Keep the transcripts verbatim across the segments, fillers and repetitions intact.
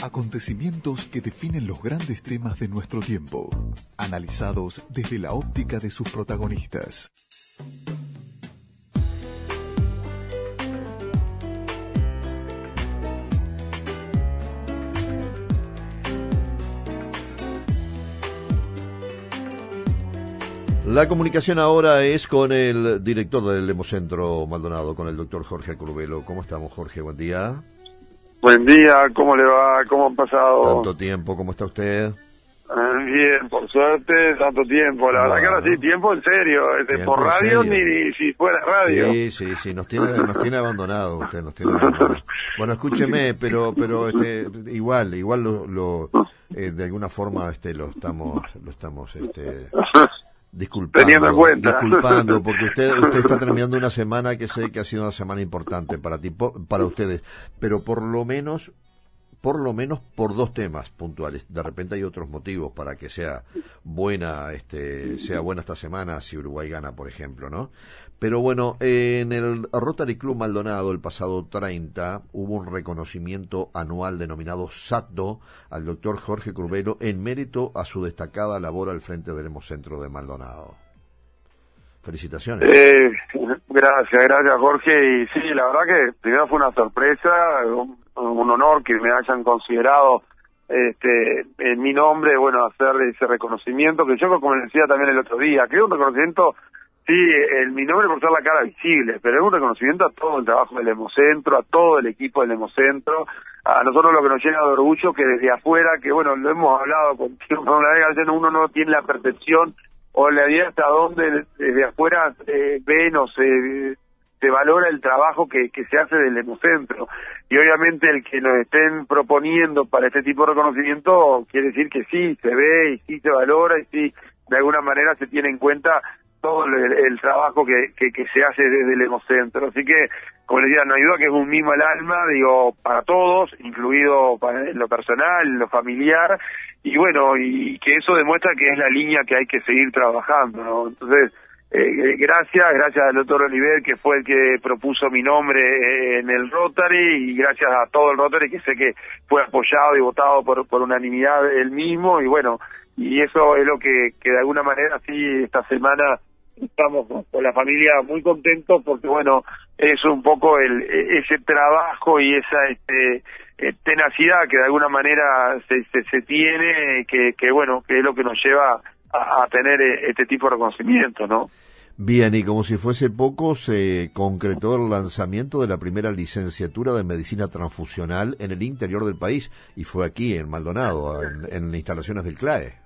Acontecimientos que definen los grandes temas de nuestro tiempo, analizados desde la óptica de sus protagonistas. La comunicación ahora es con el director del Hemocentro Maldonado, con el doctor Jorge Curvelo. ¿Cómo estamos, Jorge? Buen día. Buen día, ¿cómo le va? ¿Cómo han pasado? Tanto tiempo, ¿cómo está usted? Bien, por suerte, tanto tiempo. La bueno, verdad que ahora sí, tiempo en serio. Este, por radio ni, ni si fuera radio. Sí, sí, sí, nos tiene, nos tiene abandonado usted, nos tiene abandonado. Bueno, escúcheme, pero pero este igual, igual lo, lo eh, de alguna forma este lo estamos lo estamos este disculpando, disculpando porque usted usted está terminando una semana que sé que ha sido una semana importante para ti, para ustedes, pero por lo menos por lo menos por dos temas puntuales. De repente hay otros motivos para que sea buena este sea buena esta semana si Uruguay gana, por ejemplo, ¿no? Pero bueno, eh, en el Rotary Club Maldonado el pasado treinta hubo un reconocimiento anual denominado SATDO al doctor Jorge Curvelo en mérito a su destacada labor al frente del Hemocentro de Maldonado. Felicitaciones. Eh, gracias, gracias Jorge. Y sí, la verdad que primero fue una sorpresa, un, un honor que me hayan considerado este en mi nombre, bueno, hacer ese reconocimiento, que yo, como les decía también el otro día, que es un reconocimiento, sí, en mi nombre por ser la cara visible, pero es un reconocimiento a todo el trabajo del Hemocentro, a todo el equipo del Hemocentro, a nosotros lo que nos llena de orgullo, que desde afuera, que bueno, lo hemos hablado contigo, una vez a veces uno no tiene la percepción o la idea hasta dónde desde afuera eh, ven o se, se valora el trabajo que, que se hace del Hemocentro. Y obviamente el que nos estén proponiendo para este tipo de reconocimiento quiere decir que sí, se ve y sí se valora y sí, de alguna manera se tiene en cuenta todo el, el trabajo que, que, que se hace desde el Hemocentro. Así que, como les decía, no hay duda que es un mimo al alma, digo, para todos, incluido para en lo personal, en lo familiar, y bueno, y que eso demuestra que es la línea que hay que seguir trabajando, ¿no? Entonces, eh, gracias, gracias al doctor Oliver, que fue el que propuso mi nombre en el Rotary, y gracias a todo el Rotary, que sé que fue apoyado y votado por, por unanimidad él mismo, y bueno, y eso es lo que, que de alguna manera sí, esta semana estamos con la familia muy contentos, porque bueno, es un poco el ese trabajo y esa este tenacidad que de alguna manera se, se, se tiene, que, que bueno, que es lo que nos lleva a, a tener este tipo de reconocimiento, ¿no? Bien, y como si fuese poco, se concretó el lanzamiento de la primera licenciatura de Medicina Transfusional en el interior del país, y fue aquí, en Maldonado, en, en instalaciones del C L A E.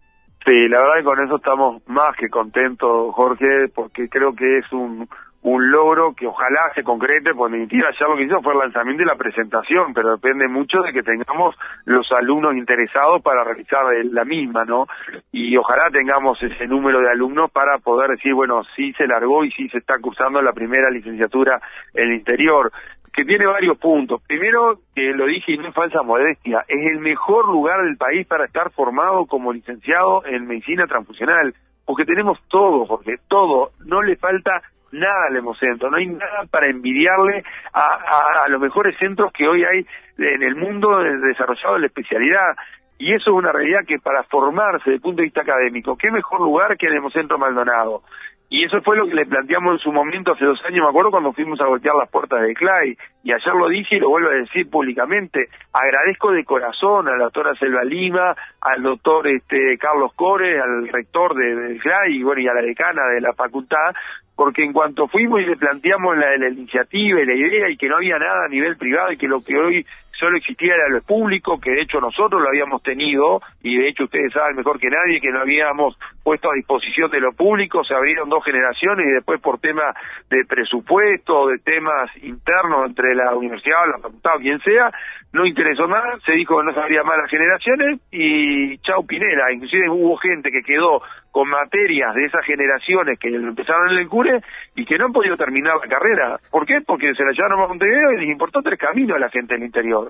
Sí, la verdad que con eso estamos más que contentos, Jorge, porque creo que es un un logro que ojalá se concrete, porque en definitiva ya lo que hizo fue el lanzamiento y la presentación, pero depende mucho de que tengamos los alumnos interesados para realizar la misma, ¿no? Y ojalá tengamos ese número de alumnos para poder decir, bueno, sí se largó y sí se está cursando la primera licenciatura en el interior, que tiene varios puntos. Primero, que lo dije y no es falsa modestia, es el mejor lugar del país para estar formado como licenciado en medicina transfusional, porque tenemos todo, Jorge, todo, no le falta nada al Hemocentro, no hay nada para envidiarle a, a, a los mejores centros que hoy hay en el mundo desarrollado en la especialidad, y eso es una realidad que para formarse desde el punto de vista académico, qué mejor lugar que el Hemocentro Maldonado. Y eso fue lo que le planteamos en su momento hace dos años, me acuerdo, cuando fuimos a golpear las puertas de C L A E, y ayer lo dije y lo vuelvo a decir públicamente, agradezco de corazón a la doctora Selva Lima, al doctor este Carlos Cores, al rector de, de C L A E, y bueno, y a la decana de la facultad, porque en cuanto fuimos y le planteamos la, la iniciativa y la idea, y que no había nada a nivel privado, y que lo que hoy solo existía era lo público, que de hecho nosotros lo habíamos tenido, y de hecho ustedes saben mejor que nadie que lo habíamos puesto a disposición de lo público, se abrieron dos generaciones, y después por temas de presupuesto, de temas internos entre la universidad, la facultad o quien sea, no interesó más, se dijo que no se abría más las generaciones, y chau Pinera. Inclusive hubo gente que quedó con materias de esas generaciones que empezaron en el CURE y que no han podido terminar la carrera. ¿Por qué? Porque se la llevaron a Montevideo y les importó tres caminos a la gente del interior.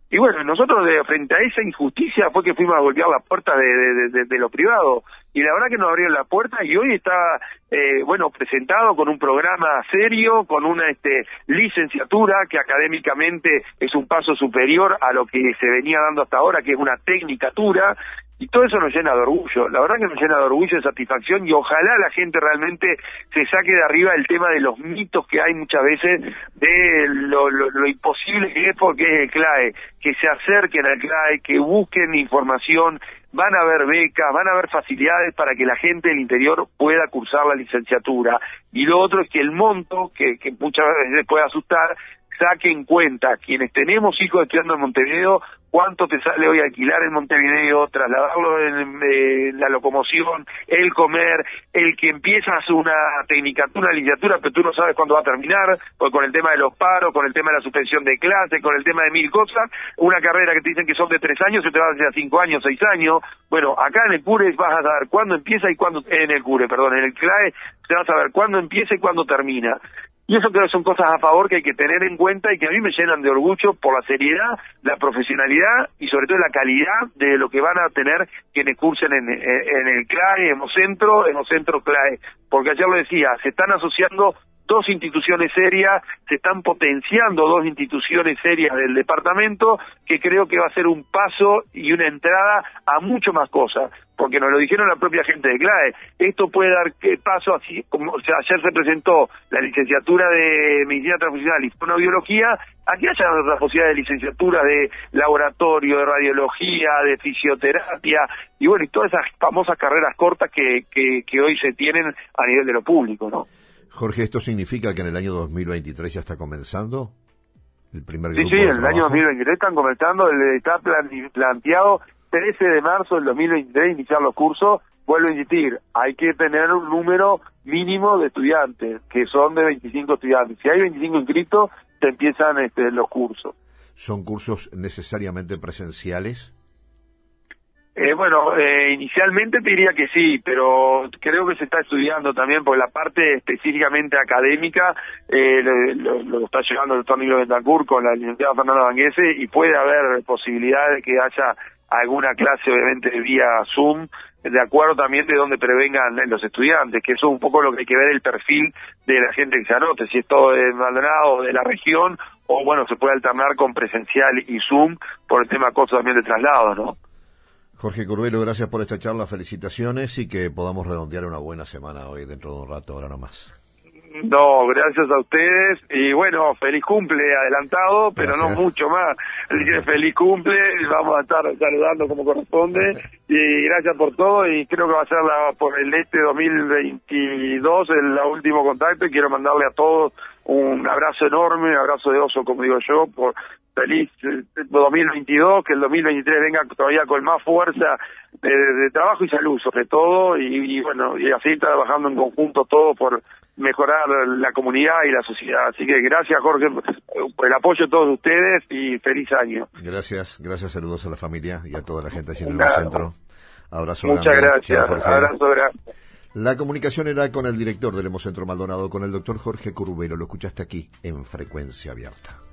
Y bueno, nosotros de frente a esa injusticia fue que fuimos a golpear la puerta de, de, de, de lo privado. Y la verdad que nos abrieron la puerta y hoy está, eh, bueno, presentado con un programa serio, con una este, licenciatura que académicamente es un paso superior a lo que se venía dando hasta ahora, que es una tecnicatura. Y todo eso nos llena de orgullo, la verdad que nos llena de orgullo y satisfacción, y ojalá la gente realmente se saque de arriba el tema de los mitos que hay muchas veces de lo, lo, lo imposible que es porque es el CLAE, que se acerquen al CLAE, que busquen información, van a haber becas, van a haber facilidades para que la gente del interior pueda cursar la licenciatura. Y lo otro es que el monto, que, que muchas veces puede asustar, saque en cuenta quienes tenemos hijos estudiando en Montevideo, cuánto te sale hoy alquilar en Montevideo, trasladarlo en, en la locomoción, el comer, el que empiezas una tecnicatura, una licenciatura, pero tú no sabes cuándo va a terminar, pues con el tema de los paros, con el tema de la suspensión de clases, con el tema de mil cosas, una carrera que te dicen que son de tres años, se te va a hacer a cinco años, seis años. Bueno, acá en el CURE vas a saber cuándo empieza y cuándo, en el CURE, perdón, en el CLAE, te vas a saber cuándo empieza y cuándo termina. Y eso creo que son cosas a favor que hay que tener en cuenta y que a mí me llenan de orgullo por la seriedad, la profesionalidad y sobre todo la calidad de lo que van a tener quienes cursen en, en, en el CLAE, Hemocentro, Hemocentro CLAE. Porque ayer lo decía, se están asociando dos instituciones serias, se están potenciando dos instituciones serias del departamento, que creo que va a ser un paso y una entrada a mucho más cosas, porque nos lo dijeron la propia gente de CLAE. Esto puede dar paso, así como o sea, ayer se presentó la licenciatura de Medicina Transfusional y Fonobiología, aquí haya otras posibilidades de licenciatura de laboratorio, de radiología, de fisioterapia, y bueno, y todas esas famosas carreras cortas que, que, que hoy se tienen a nivel de lo público, ¿no? Jorge, ¿esto significa que en el año dos mil veintitrés ya está comenzando el primer grupo? Sí, sí, en el año dos mil veintitrés están comenzando, está planteado trece de marzo del dos mil veintitrés iniciar los cursos. Vuelvo a insistir, hay que tener un número mínimo de estudiantes, que son de veinticinco estudiantes. Si hay veinticinco inscritos, se empiezan este, los cursos. ¿Son cursos necesariamente presenciales? Eh, bueno, eh, inicialmente te diría que sí, pero creo que se está estudiando también, porque la parte específicamente académica eh, lo, lo, lo está llevando el doctor Nilo Bentancur con la licenciada Fernanda Banguese, y puede haber posibilidad de que haya alguna clase, obviamente, vía Zoom, de acuerdo también de donde prevengan los estudiantes, que eso es un poco lo que hay que ver el perfil de la gente que se anote, si es todo de Maldonado o de la región, o bueno, se puede alternar con presencial y Zoom por el tema costo también de traslado, ¿no? Jorge Curvelo, gracias por esta charla, felicitaciones y que podamos redondear una buena semana hoy dentro de un rato, ahora nomás. No, gracias a ustedes y bueno, feliz cumple adelantado, pero gracias. No mucho más. Así que feliz cumple, vamos a estar saludando como corresponde y gracias por todo, y creo que va a ser la, por el este dos mil veintidós el último contacto, y quiero mandarle a todos un abrazo enorme, un abrazo de oso, como digo yo, por feliz dos mil veintidós, que el dos mil veintitrés venga todavía con más fuerza de, de trabajo y salud sobre todo, y, y bueno, y así trabajando en conjunto todos por mejorar la comunidad y la sociedad. Así que gracias, Jorge, por el apoyo de todos ustedes y feliz año. Gracias, gracias, saludos a la familia y a toda la gente allí en el Hemocentro. Abrazo Muchas grande. gracias, Chao, abrazo grande. La comunicación era con el director del Hemocentro Maldonado, con el doctor Jorge Curvelo. Lo escuchaste aquí en Frecuencia Abierta.